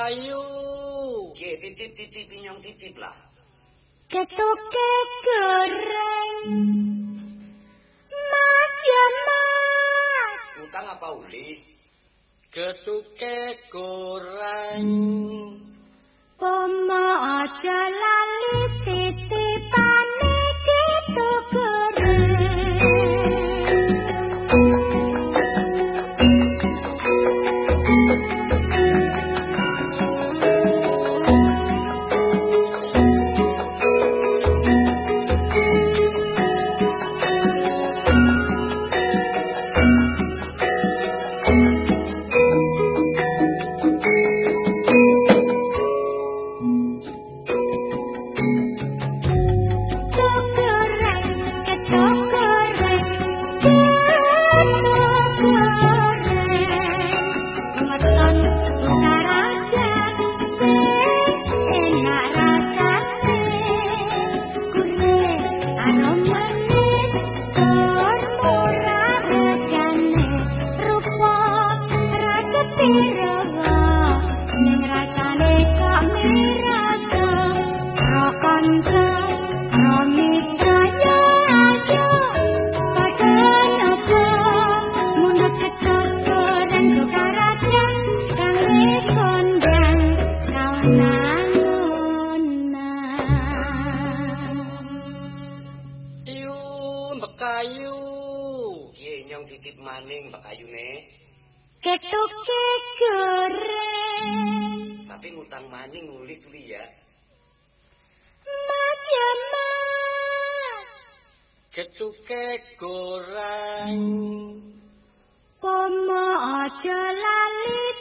Bekayu. Nggih, titip-titip inyong titip lah. Ketuke goreng. Mas ya Mas. Utang apa uli? Ketuke goreng. Pomo aja lali titipane ketuk goreng. Bekayu. Nggih, inyong titip maning bekayune. Ketuke goreng. Tapi ngutang maning uli tuli ya. Mas ya Mas. Ketuke goreng. Pomo aja lali